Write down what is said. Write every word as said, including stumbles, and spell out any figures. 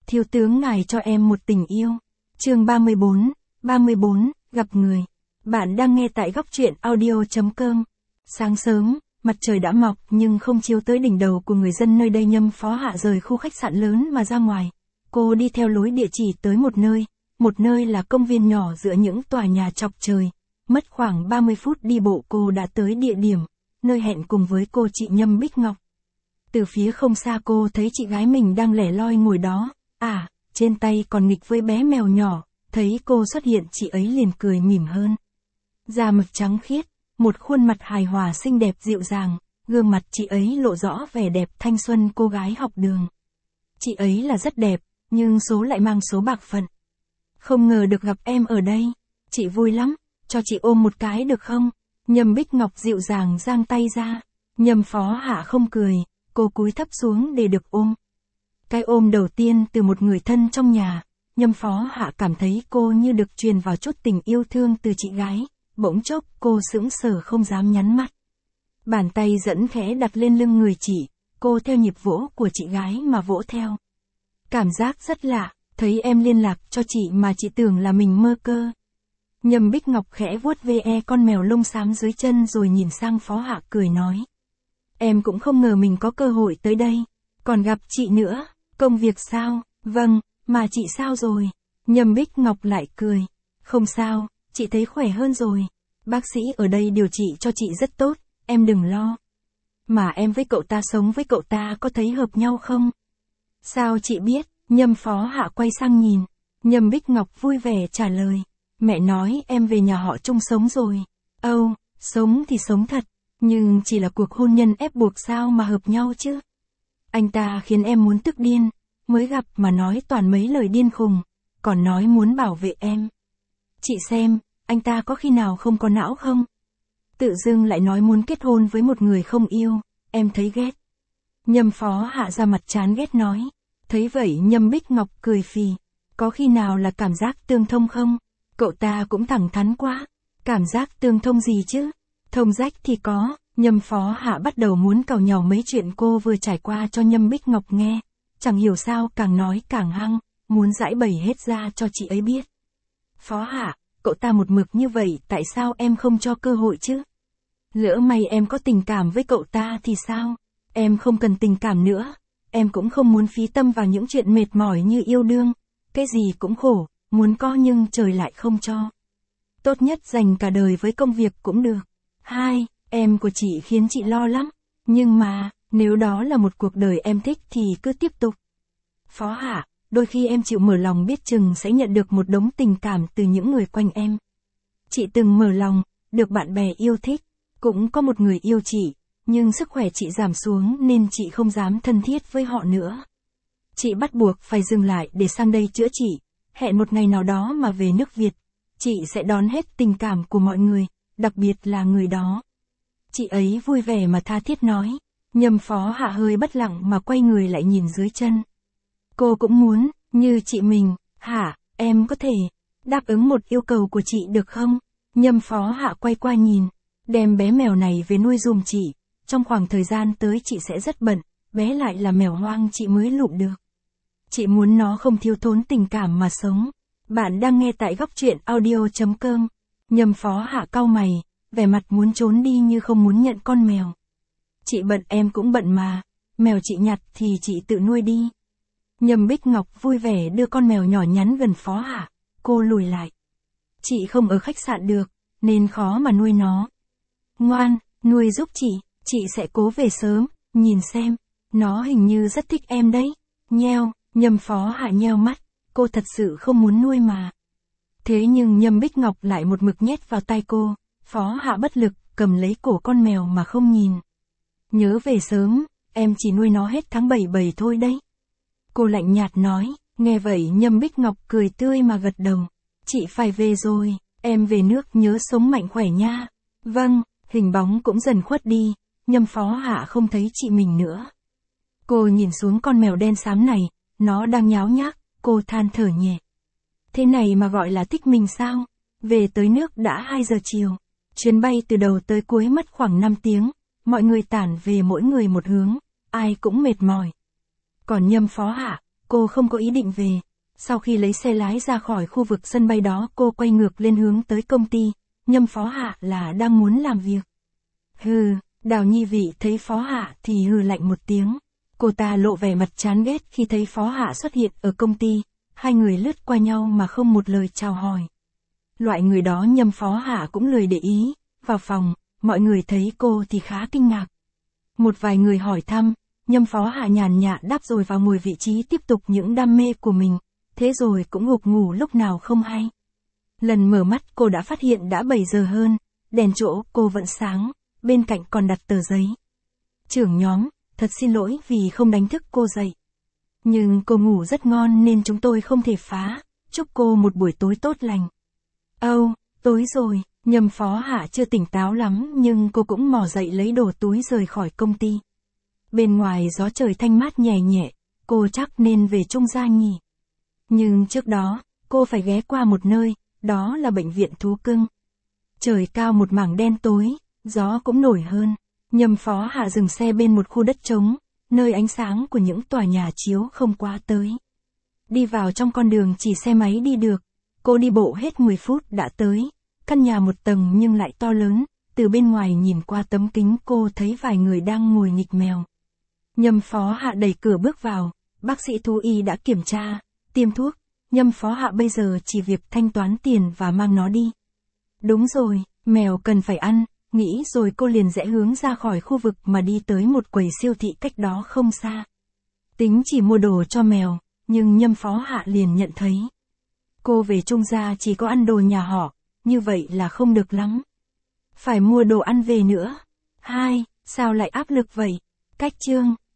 Thiếu tướng ngài cho em một tình yêu. Chương ba mươi bốn, ba mươi bốn, gặp người. Bạn đang nghe tại góc truyện audio chấm com. Sáng sớm, mặt trời đã mọc nhưng không chiếu tới đỉnh đầu của người dân nơi đây. Nhâm Phó Hạ rời khu khách sạn lớn mà ra ngoài. Cô đi theo lối địa chỉ tới một nơi, một nơi là công viên nhỏ giữa những tòa nhà chọc trời. Mất khoảng ba mươi phút đi bộ cô đã tới địa điểm, nơi hẹn cùng với cô chị Nhâm Bích Ngọc. Từ phía không xa cô thấy chị gái mình đang lẻ loi ngồi đó, à, trên tay còn nghịch với bé mèo nhỏ. Thấy cô xuất hiện chị ấy liền cười mỉm hơn. Da mực trắng khiết, một khuôn mặt hài hòa xinh đẹp dịu dàng, gương mặt chị ấy lộ rõ vẻ đẹp thanh xuân cô gái học đường. Chị ấy là rất đẹp, nhưng số lại mang số bạc phận. Không ngờ được gặp em ở đây, chị vui lắm, cho chị ôm một cái được không? Nhâm Bích Ngọc dịu dàng giang tay ra. Nhâm Phó Hạ không cười, cô cúi thấp xuống để được ôm. Cái ôm đầu tiên từ một người thân trong nhà, Nhâm Phó Hạ cảm thấy cô như được truyền vào chút tình yêu thương từ chị gái. Bỗng chốc cô sững sờ không dám nhắm mắt. Bàn tay dẫn khẽ đặt lên lưng người chị, cô theo nhịp vỗ của chị gái mà vỗ theo. Cảm giác rất lạ, thấy em liên lạc cho chị mà chị tưởng là mình mơ cơ. Nhâm Bích Ngọc khẽ vuốt ve con mèo lông xám dưới chân rồi nhìn sang Phó Hạ cười nói. Em cũng không ngờ mình có cơ hội tới đây, còn gặp chị nữa, công việc sao? Vâng, mà chị sao rồi? Nhâm Bích Ngọc lại cười. Không sao, chị thấy khỏe hơn rồi. Bác sĩ ở đây điều trị cho chị rất tốt, em đừng lo. Mà em với cậu ta sống với cậu ta có thấy hợp nhau không? Sao chị biết? Nhâm Phó Hạ quay sang nhìn. Nhâm Bích Ngọc vui vẻ trả lời. Mẹ nói em về nhà họ chung sống rồi. Âu, oh, sống thì sống thật, nhưng chỉ là cuộc hôn nhân ép buộc sao mà hợp nhau chứ? Anh ta khiến em muốn tức điên, mới gặp mà nói toàn mấy lời điên khùng, còn nói muốn bảo vệ em. Chị xem, anh ta có khi nào không có não không? Tự dưng lại nói muốn kết hôn với một người không yêu, em thấy ghét. Nhâm Phó Hạ ra mặt chán ghét nói. Thấy vậy Nhâm Bích Ngọc cười phì. Có khi nào là cảm giác tương thông không? Cậu ta cũng thẳng thắn quá. Cảm giác tương thông gì chứ? Thông rách thì có. Nhâm Phó Hạ bắt đầu muốn càu nhàu mấy chuyện cô vừa trải qua cho Nhâm Bích Ngọc nghe. Chẳng hiểu sao càng nói càng hăng, muốn giải bày hết ra cho chị ấy biết. Phó Hạ, cậu ta một mực như vậy tại sao em không cho cơ hội chứ? Lỡ may em có tình cảm với cậu ta thì sao? Em không cần tình cảm nữa. Em cũng không muốn phí tâm vào những chuyện mệt mỏi như yêu đương. Cái gì cũng khổ, muốn có nhưng trời lại không cho. Tốt nhất dành cả đời với công việc cũng được. Hai, em của chị khiến chị lo lắm. Nhưng mà, nếu đó là một cuộc đời em thích thì cứ tiếp tục. Phó Hạ, đôi khi em chịu mở lòng biết chừng sẽ nhận được một đống tình cảm từ những người quanh em. Chị từng mở lòng, được bạn bè yêu thích, cũng có một người yêu chị, nhưng sức khỏe chị giảm xuống nên chị không dám thân thiết với họ nữa. Chị bắt buộc phải dừng lại để sang đây chữa trị, hẹn một ngày nào đó mà về nước Việt, chị sẽ đón hết tình cảm của mọi người, đặc biệt là người đó. Chị ấy vui vẻ mà tha thiết nói. Nhâm Phó Hạ hơi bất lặng mà quay người lại nhìn dưới chân. Cô cũng muốn, như chị mình, hả, em có thể đáp ứng một yêu cầu của chị được không? Nhâm Phó Hạ quay qua nhìn, đem bé mèo này về nuôi giùm chị, trong khoảng thời gian tới chị sẽ rất bận, bé lại là mèo hoang chị mới lụm được. Chị muốn nó không thiếu thốn tình cảm mà sống. Bạn đang nghe tại góc truyện audio chấm com. Nhâm Phó Hạ cau mày, vẻ mặt muốn trốn đi như không muốn nhận con mèo. Chị bận em cũng bận mà, mèo chị nhặt thì chị tự nuôi đi. Nhâm Bích Ngọc vui vẻ đưa con mèo nhỏ nhắn gần Phó Hạ, cô lùi lại. Chị không ở khách sạn được, nên khó mà nuôi nó. Ngoan, nuôi giúp chị, chị sẽ cố về sớm, nhìn xem, nó hình như rất thích em đấy. Nheo, Nhâm Phó Hạ nheo mắt, cô thật sự không muốn nuôi mà. Thế nhưng Nhâm Bích Ngọc lại một mực nhét vào tay cô, Phó Hạ bất lực, cầm lấy cổ con mèo mà không nhìn. Nhớ về sớm, em chỉ nuôi nó hết tháng bảy bảy thôi đấy. Cô lạnh nhạt nói, nghe vậy Nhâm Bích Ngọc cười tươi mà gật đầu. Chị phải về rồi, em về nước nhớ sống mạnh khỏe nha. Vâng, hình bóng cũng dần khuất đi, Nhâm Phó Hạ không thấy chị mình nữa. Cô nhìn xuống con mèo đen xám này, nó đang nháo nhác, cô than thở nhẹ. Thế này mà gọi là thích mình sao? Về tới nước đã hai giờ chiều, chuyến bay từ đầu tới cuối mất khoảng năm tiếng, mọi người tản về mỗi người một hướng, ai cũng mệt mỏi. Còn Nhâm Phó Hạ, cô không có ý định về. Sau khi lấy xe lái ra khỏi khu vực sân bay đó, cô quay ngược lên hướng tới công ty. Nhâm Phó Hạ là đang muốn làm việc. Hừ, Đào Nhi Vị thấy Phó Hạ thì hừ lạnh một tiếng. Cô ta lộ vẻ mặt chán ghét khi thấy Phó Hạ xuất hiện ở công ty. Hai người lướt qua nhau mà không một lời chào hỏi. Loại người đó Nhâm Phó Hạ cũng lười để ý. Vào phòng, mọi người thấy cô thì khá kinh ngạc. Một vài người hỏi thăm, Nhâm Phó Hạ nhàn nhạt đáp rồi vào ngồi vị trí tiếp tục những đam mê của mình. Thế rồi cũng gục ngủ lúc nào không hay. Lần mở mắt cô đã phát hiện đã bảy giờ hơn, đèn chỗ cô vẫn sáng, bên cạnh còn đặt tờ giấy. Trưởng nhóm, thật xin lỗi vì không đánh thức cô dậy. Nhưng cô ngủ rất ngon nên chúng tôi không thể phá, chúc cô một buổi tối tốt lành. Âu, oh, tối rồi, Nhâm Phó Hạ chưa tỉnh táo lắm nhưng cô cũng mò dậy lấy đồ túi rời khỏi công ty. Bên ngoài gió trời thanh mát nhẹ nhẹ, cô chắc nên về Trung Gia nhỉ. Nhưng trước đó, cô phải ghé qua một nơi, đó là bệnh viện thú cưng. Trời cao một mảng đen tối, gió cũng nổi hơn. Nhâm Phó Hạ dừng xe bên một khu đất trống, nơi ánh sáng của những tòa nhà chiếu không quá tới. Đi vào trong con đường chỉ xe máy đi được, cô đi bộ hết mười phút đã tới. Căn nhà một tầng nhưng lại to lớn, từ bên ngoài nhìn qua tấm kính cô thấy vài người đang ngồi nghịch mèo. Nhâm Phó Hạ đẩy cửa bước vào, bác sĩ thú y đã kiểm tra, tiêm thuốc. Nhâm Phó Hạ bây giờ chỉ việc thanh toán tiền và mang nó đi. Đúng rồi, mèo cần phải ăn, nghĩ rồi cô liền rẽ hướng ra khỏi khu vực mà đi tới một quầy siêu thị cách đó không xa. Tính chỉ mua đồ cho mèo, nhưng Nhâm Phó Hạ liền nhận thấy. Cô về Trung Gia chỉ có ăn đồ nhà họ, như vậy là không được lắm. Phải mua đồ ăn về nữa. Hai, sao lại áp lực vậy? Cách chương.